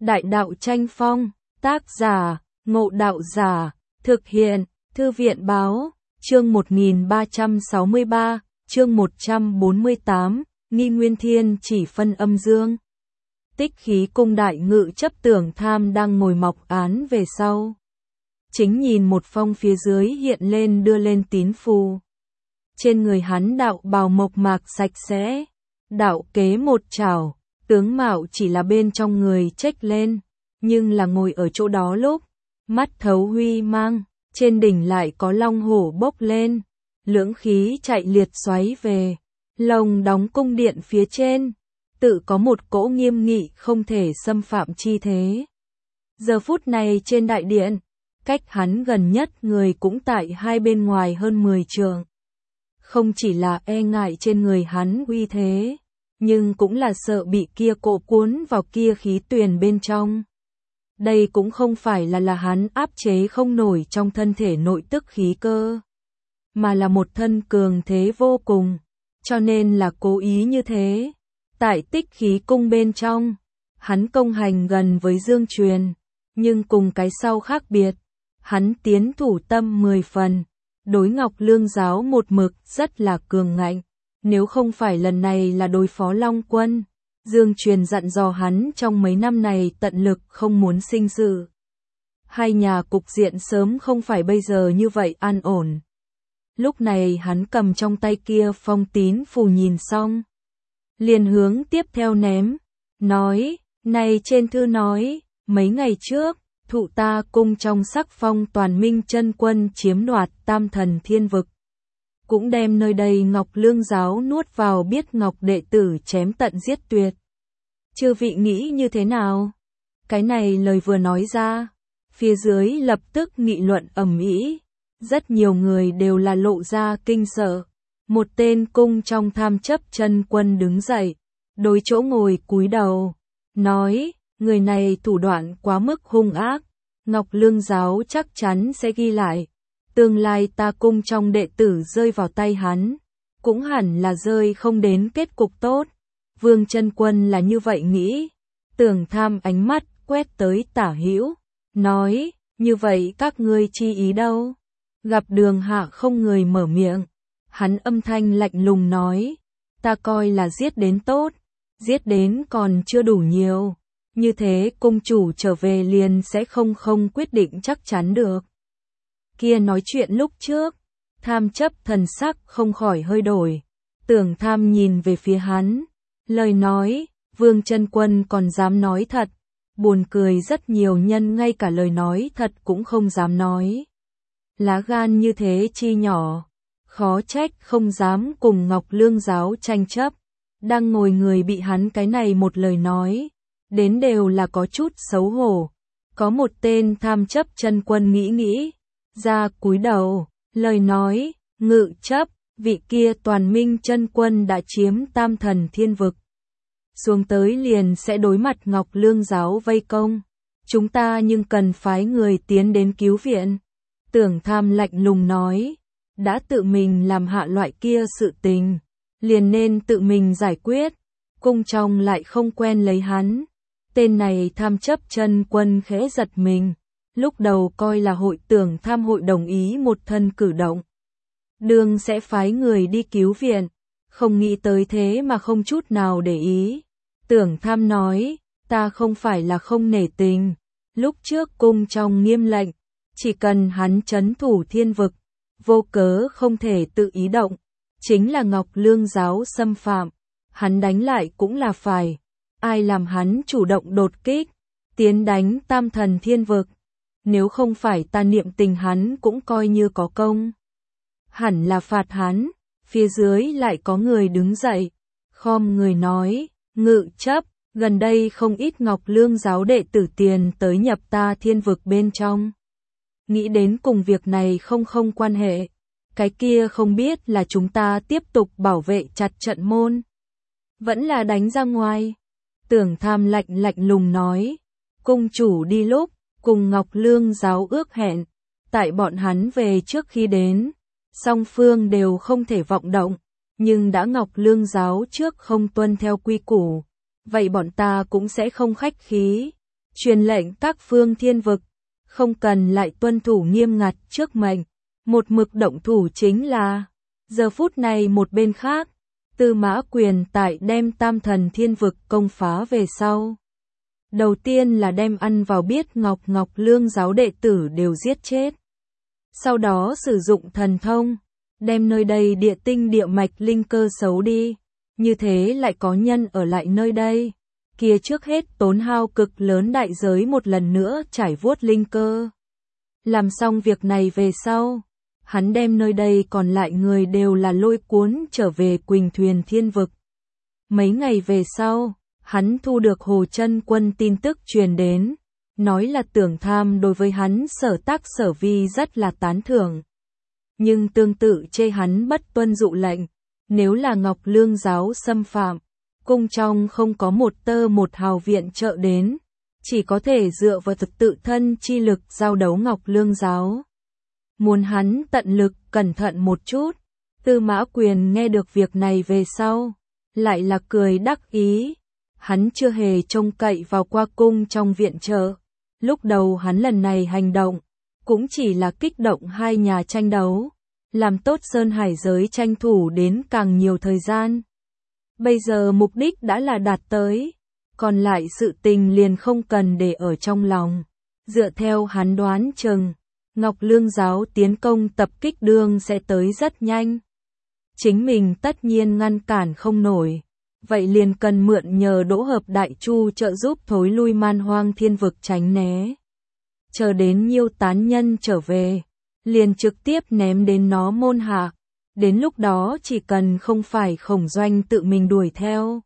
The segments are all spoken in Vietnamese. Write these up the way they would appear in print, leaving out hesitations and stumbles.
Đại đạo tranh phong, tác giả, Ngộ Đạo Giả, thực hiện, Thư viện báo, chương 1363, chương 148, Nghi Nguyên Thiên chỉ phân âm dương. Tích Khí Cung đại ngự chấp Tưởng Tham đang ngồi mọc án về sau. Chính nhìn một phong phía dưới hiện lên đưa lên tín phù. Trên người hắn đạo bào mộc mạc sạch sẽ, đạo kế một chảo, tướng mạo chỉ là bên trong người chếch lên, nhưng là ngồi ở chỗ đó lúc, mắt thấu huy mang, trên đỉnh lại có long hổ bốc lên, lưỡng khí chạy liệt xoáy về, lồng đóng cung điện phía trên, tự có một cỗ nghiêm nghị không thể xâm phạm chi thế. Giờ phút này trên đại điện, cách hắn gần nhất người cũng tại hai bên ngoài hơn 10 trượng. Không chỉ là e ngại trên người hắn uy thế, nhưng cũng là sợ bị kia cỗ cuốn vào kia khí tuyền bên trong. Đây cũng không phải là hắn áp chế không nổi trong thân thể nội tức khí cơ, mà là một thân cường thế vô cùng, cho nên là cố ý như thế. Tại Tích Khí Cung bên trong, hắn công hành gần với Dương Truyền, nhưng cùng cái sau khác biệt, hắn tiến thủ tâm 10 phần, đối Ngọc Lương giáo một mực rất là cường ngạnh, nếu không phải lần này là đối phó Long Quân, Dương Truyền dặn dò hắn trong mấy năm này tận lực không muốn sinh sự. Hai nhà cục diện sớm không phải bây giờ như vậy an ổn. Lúc này hắn cầm trong tay kia phong tín phù nhìn xong, liền hướng tiếp theo ném, nói, này trên thư nói, mấy ngày trước, thụ ta cung trong sắc phong toàn minh chân quân chiếm đoạt Tam Thần Thiên Vực. Cũng đem nơi đây Ngọc Lương giáo nuốt vào biết Ngọc đệ tử chém tận giết tuyệt. Chư vị nghĩ như thế nào? Cái này lời vừa nói ra, phía dưới lập tức nghị luận ầm ĩ, rất nhiều người đều là lộ ra kinh sợ. Một tên cung trong tham chấp chân quân đứng dậy, đối chỗ ngồi cúi đầu, nói, người này thủ đoạn quá mức hung ác, Ngọc Lương giáo chắc chắn sẽ ghi lại. Tương lai ta cung trong đệ tử rơi vào tay hắn, cũng hẳn là rơi không đến kết cục tốt. Vương chân quân là như vậy nghĩ. Tưởng Tham ánh mắt quét tới Tả Hữu, nói, như vậy các ngươi chi ý đâu? Gặp Đường Hạ không người mở miệng, hắn âm thanh lạnh lùng nói, ta coi là giết đến tốt, giết đến còn chưa đủ nhiều, như thế cung chủ trở về liền sẽ không quyết định chắc chắn được. Kia nói chuyện lúc trước, Tham chấp thần sắc không khỏi hơi đổi. Tưởng Tham nhìn về phía hắn, lời nói, Vương chân quân còn dám nói thật, buồn cười rất nhiều nhân ngay cả lời nói thật cũng không dám nói. Lá gan như thế chi nhỏ, khó trách không dám cùng Ngọc Lương giáo tranh chấp. Đang ngồi người bị hắn cái này một lời nói, đến đều là có chút xấu hổ. Có một tên tham chấp chân quân nghĩ, ra cúi đầu, lời nói, ngự chấp, vị kia toàn minh chân quân đã chiếm Tam Thần Thiên Vực. Xuống tới liền sẽ đối mặt Ngọc Lương giáo vây công. Chúng ta nhưng cần phái người tiến đến cứu viện. Tưởng Tham lạnh lùng nói, đã tự mình làm hạ loại kia sự tình, liền nên tự mình giải quyết. Cung trong lại không quen lấy hắn. Tên này tham chấp chân quân khẽ giật mình, lúc đầu coi là hội Tưởng Tham hội đồng ý một thân cử động. Đường sẽ phái người đi cứu viện, không nghĩ tới thế mà không chút nào để ý. Tưởng Tham nói, ta không phải là không nể tình, lúc trước cung trong nghiêm lệnh, chỉ cần hắn trấn thủ thiên vực, vô cớ không thể tự ý động, chính là Ngọc Lương giáo xâm phạm, hắn đánh lại cũng là phải. Ai làm hắn chủ động đột kích, tiến đánh Tam Thần Thiên Vực, nếu không phải ta niệm tình hắn cũng coi như có công. Hẳn là phạt hắn, phía dưới lại có người đứng dậy, khom người nói, ngự chấp, gần đây không ít Ngọc Lương giáo đệ tử tiền tới nhập ta thiên vực bên trong. Nghĩ đến cùng việc này không quan hệ, cái kia không biết là chúng ta tiếp tục bảo vệ chặt trận môn, vẫn là đánh ra ngoài. Tưởng Tham lạnh lùng nói, cung chủ đi lúc, cùng Ngọc Lương giáo ước hẹn, tại bọn hắn về trước khi đến, song phương đều không thể vọng động, nhưng đã Ngọc Lương giáo trước không tuân theo quy củ, vậy bọn ta cũng sẽ không khách khí. truyền lệnh các phương thiên vực, không cần lại tuân thủ nghiêm ngặt trước mệnh, một mực động thủ chính là. Giờ phút này một bên khác, Tư Mã Quyền tại đem Tam Thần Thiên Vực công phá về sau. Đầu tiên là đem ăn vào biết Ngọc Lương giáo đệ tử đều giết chết. Sau đó sử dụng thần thông, đem nơi đây địa tinh địa mạch linh cơ xấu đi, như thế lại có nhân ở lại nơi đây. Kia trước hết tốn hao cực lớn đại giới một lần nữa trải vuốt linh cơ. Làm xong việc này về sau, hắn đem nơi đây còn lại người đều là lôi cuốn trở về Quỳnh Thuyền Thiên Vực. Mấy ngày về sau, hắn thu được Hồ Chân Quân tin tức truyền đến, nói là Tưởng Tham đối với hắn sở tác sở vi rất là tán thưởng. Nhưng tương tự chê hắn bất tuân dụ lệnh, nếu là Ngọc Lương giáo xâm phạm, cung trong không có một tơ một hào viện trợ đến, chỉ có thể dựa vào thực tự thân chi lực giao đấu Ngọc Lương giáo. Muốn hắn tận lực cẩn thận một chút. Tư Mã Quyền nghe được việc này về sau, lại là cười đắc ý. Hắn chưa hề trông cậy vào qua cung trong viện trợ. Lúc đầu hắn lần này hành động, cũng chỉ là kích động hai nhà tranh đấu, làm tốt Sơn Hải giới tranh thủ đến càng nhiều thời gian. Bây giờ mục đích đã là đạt tới, còn lại sự tình liền không cần để ở trong lòng. Dựa theo hắn đoán chừng, Ngọc Lương giáo tiến công tập kích đương sẽ tới rất nhanh. Chính mình tất nhiên ngăn cản không nổi, vậy liền cần mượn nhờ Đỗ Hợp Đại Chu trợ giúp thối lui Man Hoang Thiên Vực tránh né. Chờ đến Nhiêu tán nhân trở về, liền trực tiếp ném đến nó môn hạ. Đến lúc đó chỉ cần không phải Khổng Doanh tự mình đuổi theo,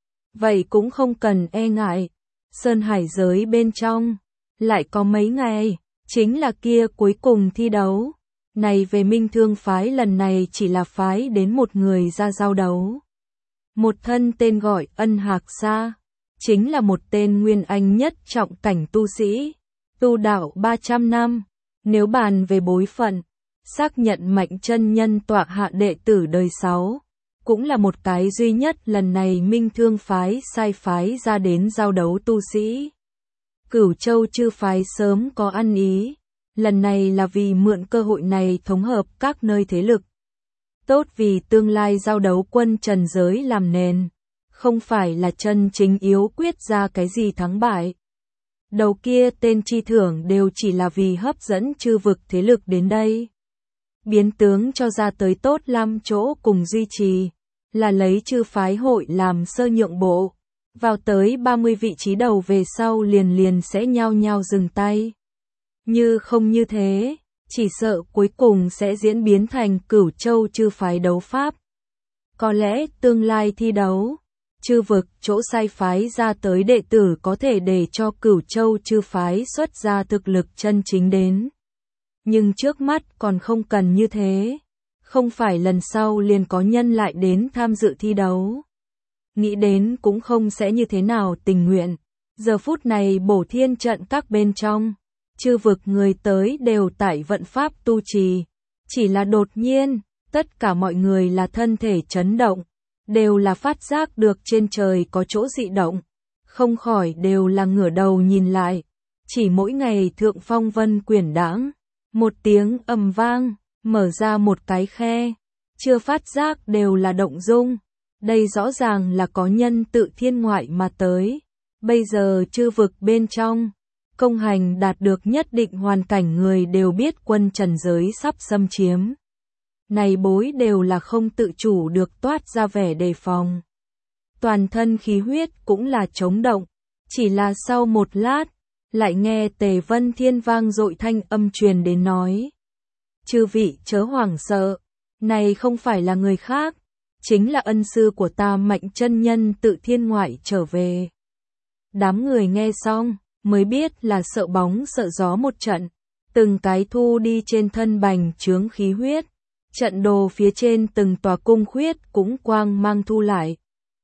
vậy cũng không cần e ngại. Sơn Hải giới bên trong, lại có mấy ngày, chính là kia cuối cùng thi đấu. Này về Minh Thương phái lần này chỉ là phái đến một người ra giao đấu. Một thân tên gọi Ân Hạc Sa, chính là một tên nguyên anh nhất trọng cảnh tu sĩ, tu đạo 300 năm. Nếu bàn về bối phận, xác nhận Mạnh chân nhân tọa hạ đệ tử đời 6, cũng là một cái duy nhất lần này Minh Thương phái sai phái ra đến giao đấu tu sĩ. Cửu Châu chư phái sớm có ăn ý, lần này là vì mượn cơ hội này thống hợp các nơi thế lực. Tốt vì tương lai giao đấu quân trần giới làm nền, không phải là chân chính yếu quyết ra cái gì thắng bại. Đầu kia tên chi thưởng đều chỉ là vì hấp dẫn chư vực thế lực đến đây. Biến tướng cho ra tới tốt 5 chỗ cùng duy trì, là lấy chư phái hội làm sơ nhượng bộ. Vào tới 30 vị trí đầu về sau liền sẽ nhao nhao dừng tay. Như không như thế, chỉ sợ cuối cùng sẽ diễn biến thành Cửu Châu chư phái đấu pháp. Có lẽ tương lai thi đấu, chư vực chỗ sai phái ra tới đệ tử có thể để cho Cửu Châu chư phái xuất ra thực lực chân chính đến. Nhưng trước mắt còn không cần như thế, không phải lần sau liền có nhân lại đến tham dự thi đấu. Nghĩ đến cũng không sẽ như thế nào tình nguyện. Giờ phút này Bổ Thiên trận các bên trong, chư vực người tới đều tại vận pháp tu trì. Chỉ là đột nhiên, tất cả mọi người là thân thể chấn động, đều là phát giác được trên trời có chỗ dị động, không khỏi đều là ngửa đầu nhìn lại. Chỉ mỗi ngày thượng phong vân quyển đãng, một tiếng ầm vang, mở ra một cái khe, chưa phát giác đều là động dung. Đây rõ ràng là có nhân tự thiên ngoại mà tới. Bây giờ chư vực bên trong, công hành đạt được nhất định hoàn cảnh người đều biết quân trần giới sắp xâm chiếm. Này bối đều là không tự chủ được toát ra vẻ đề phòng. Toàn thân khí huyết cũng là chống động. Chỉ là sau một lát, lại nghe Tề Vân Thiên vang dội thanh âm truyền đến nói. Chư vị chớ hoảng sợ, này không phải là người khác, chính là ân sư của ta Mạnh chân nhân tự thiên ngoại trở về. Đám người nghe xong, mới biết là sợ bóng sợ gió một trận, từng cái thu đi trên thân bành chướng khí huyết, trận đồ phía trên từng tòa cung khuyết cũng quang mang thu lại.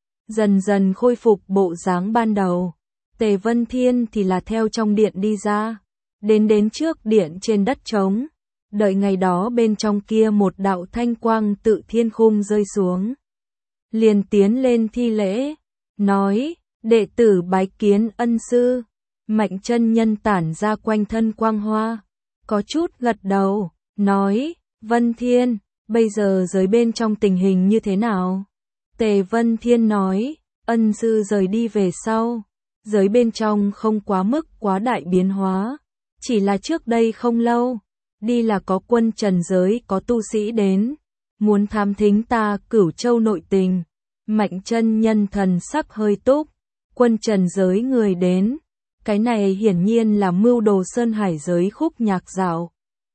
Dần dần khôi phục bộ dáng ban đầu, Tề Vân Thiên thì là theo trong điện đi ra, đến trước điện trên đất trống. Đợi ngày đó bên trong kia một đạo thanh quang tự thiên khung rơi xuống. Liền tiến lên thi lễ, nói, đệ tử bái kiến ân sư. Mạnh chân nhân tản ra quanh thân quang hoa, có chút gật đầu, nói, Vân Thiên, bây giờ giới bên trong tình hình như thế nào? Tề Vân Thiên nói, ân sư rời đi về sau, giới bên trong không quá mức quá đại biến hóa, chỉ là trước đây không lâu, đi là có quân trần giới có tu sĩ đến, muốn thám thính ta Cửu Châu nội tình. Mạnh chân nhân thần sắc hơi túc, quân trần giới người đến, cái này hiển nhiên là mưu đồ Sơn Hải giới khúc nhạc dạo.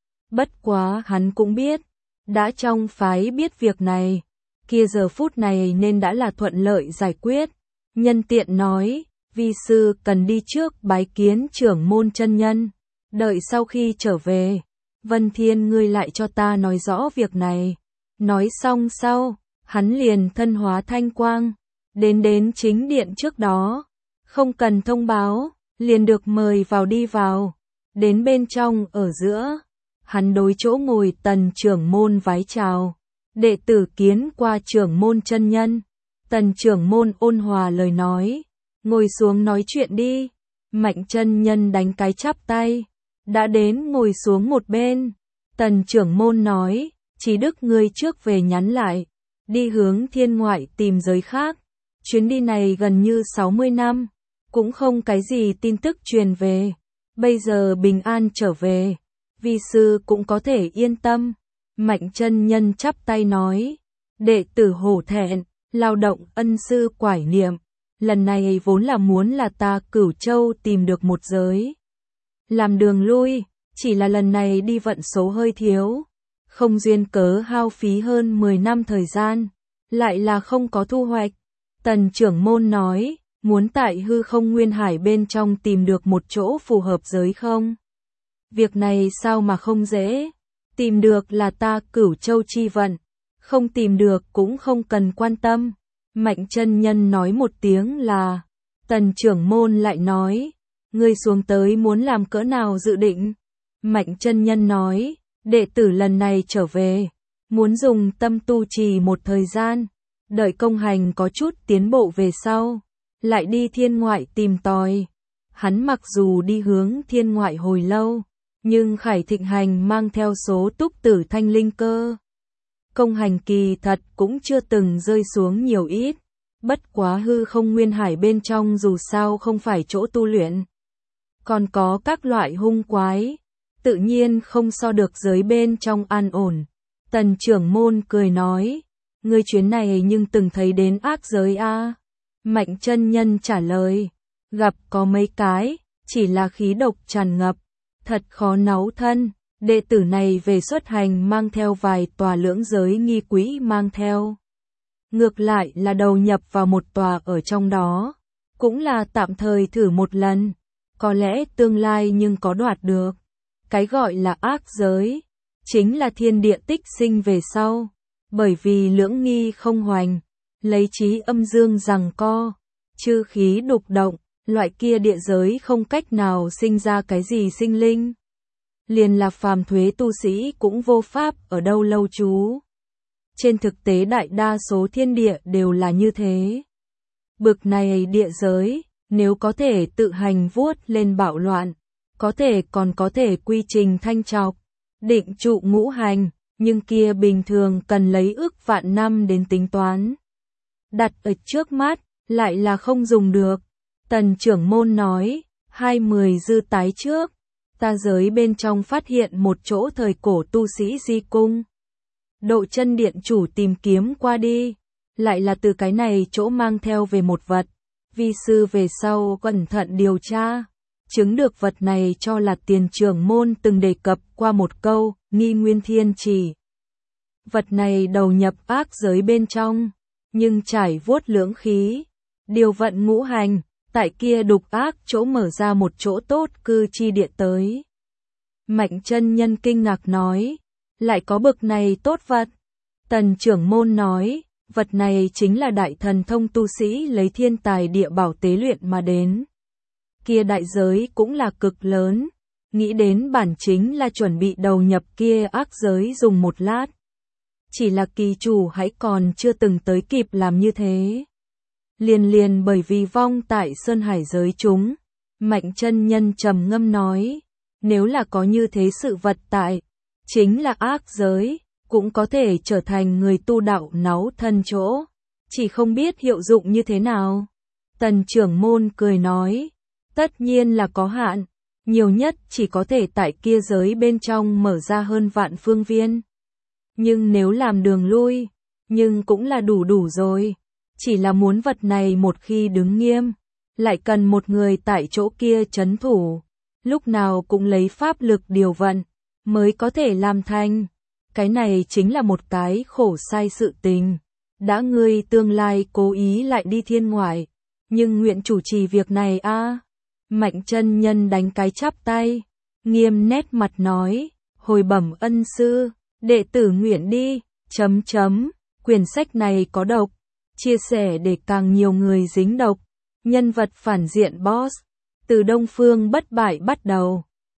Bất quá hắn cũng biết, đã trong phái biết việc này, kia giờ phút này nên đã là thuận lợi giải quyết. Nhân tiện nói, vi sư cần đi trước bái kiến trưởng môn chân nhân, đợi sau khi trở về, Vân Thiên ngươi lại cho ta nói rõ việc này. Nói xong sau, hắn liền thân hóa thanh quang, đến chính điện trước đó, không cần thông báo, liền được mời vào đi vào, đến bên trong ở giữa, hắn đối chỗ ngồi Tần trưởng môn vái chào, đệ tử kiến qua trưởng môn chân nhân. Tần trưởng môn ôn hòa lời nói, ngồi xuống nói chuyện đi. Mạnh chân nhân đánh cái chắp tay, đã đến ngồi xuống một bên. Tần trưởng môn nói, Chí Đức ngươi trước về nhắn lại, đi hướng thiên ngoại tìm giới khác. Chuyến đi này gần như 60 năm, cũng không cái gì tin tức truyền về. Bây giờ bình an trở về, vi sư cũng có thể yên tâm. Mạnh chân nhân chắp tay nói, đệ tử hổ thẹn, lao động ân sư quải niệm. Lần này vốn là muốn là ta Cửu Châu tìm được một giới làm đường lui, chỉ là lần này đi vận số hơi thiếu, không duyên cớ hao phí hơn 10 năm thời gian, lại là không có thu hoạch. Tần trưởng môn nói, muốn tại hư không nguyên hải bên trong tìm được một chỗ phù hợp giới không? Việc này sao mà không dễ, tìm được là ta Cửu Châu chi vận, không tìm được cũng không cần quan tâm. Mạnh chân nhân nói một tiếng là, tần trưởng môn lại nói, ngươi xuống tới muốn làm cỡ nào dự định? Mạnh chân nhân nói, đệ tử lần này trở về, muốn dùng tâm tu trì một thời gian, đợi công hành có chút tiến bộ về sau, lại đi thiên ngoại tìm tòi. Hắn mặc dù đi hướng thiên ngoại hồi lâu, nhưng Khải Thịnh Hành mang theo số túc tử thanh linh cơ. Công hành kỳ thật cũng chưa từng rơi xuống nhiều ít, bất quá hư không nguyên hải bên trong dù sao không phải chỗ tu luyện. Còn có các loại hung quái, tự nhiên không so được giới bên trong an ổn. Tần trưởng môn cười nói, ngươi chuyến này nhưng từng thấy đến ác giới a? Mạnh chân nhân trả lời, gặp có mấy cái, chỉ là khí độc tràn ngập, thật khó náu thân. Đệ tử này về xuất hành mang theo vài tòa lưỡng giới nghi quỹ mang theo. Ngược lại là đầu nhập vào một tòa ở trong đó, cũng là tạm thời thử một lần, có lẽ tương lai nhưng có đoạt được. Cái gọi là ác giới, chính là thiên địa tích sinh về sau, bởi vì lưỡng nghi không hoành, lấy trí âm dương giằng co, chư khí đục động, loại kia địa giới không cách nào sinh ra cái gì sinh linh. Liền là phàm thuế tu sĩ cũng vô pháp ở đâu lâu trú. Trên thực tế đại đa số thiên địa đều là như thế. Bực này địa giới, nếu có thể tự hành vuốt lên bạo loạn, có thể còn có thể quy trình thanh trọc, định trụ ngũ hành, nhưng kia bình thường cần lấy ước vạn năm đến tính toán. Đặt ở trước mắt, lại là không dùng được. Tần trưởng môn nói, 20 dư tái trước, ta giới bên trong phát hiện một chỗ thời cổ tu sĩ di cung. Độ chân điện chủ tìm kiếm qua đi, lại là từ cái này chỗ mang theo về một vật. Vi sư về sau cẩn thận điều tra, chứng được vật này cho là tiền trưởng môn từng đề cập qua một câu, nghi nguyên thiên chỉ. Vật này đầu nhập ác giới bên trong, nhưng trải vuốt lưỡng khí, điều vận ngũ hành, tại kia đục ác chỗ mở ra một chỗ tốt cư chi địa tới. Mạnh chân nhân kinh ngạc nói, lại có bực này tốt vật. Tần trưởng môn nói, vật này chính là đại thần thông tu sĩ lấy thiên tài địa bảo tế luyện mà đến. Kia đại giới cũng là cực lớn, nghĩ đến bản chính là chuẩn bị đầu nhập kia ác giới dùng một lát. Chỉ là kỳ chủ hãy còn chưa từng tới kịp làm như thế. Liền bởi vì vong tại Sơn Hải giới chúng, Mạnh chân nhân trầm ngâm nói, nếu là có như thế sự vật tại, chính là ác giới, cũng có thể trở thành người tu đạo náu thân chỗ, chỉ không biết hiệu dụng như thế nào. Tần trưởng môn cười nói, tất nhiên là có hạn, nhiều nhất chỉ có thể tại kia giới bên trong mở ra hơn vạn phương viên. Nhưng nếu làm đường lui, nhưng cũng là đủ rồi, chỉ là muốn vật này một khi đứng nghiêm, lại cần một người tại chỗ kia trấn thủ, lúc nào cũng lấy pháp lực điều vận, mới có thể làm thành. Cái này chính là một cái khổ sai sự tình. Đã ngươi tương lai cố ý lại đi thiên ngoại, nhưng nguyện chủ trì việc này a. Mạnh chân nhân đánh cái chắp tay, nghiêm nét mặt nói, hồi bẩm ân sư, đệ tử nguyện đi, quyển sách này có độc, chia sẻ để càng nhiều người dính độc, nhân vật phản diện boss, từ Đông Phương bất bại bắt đầu.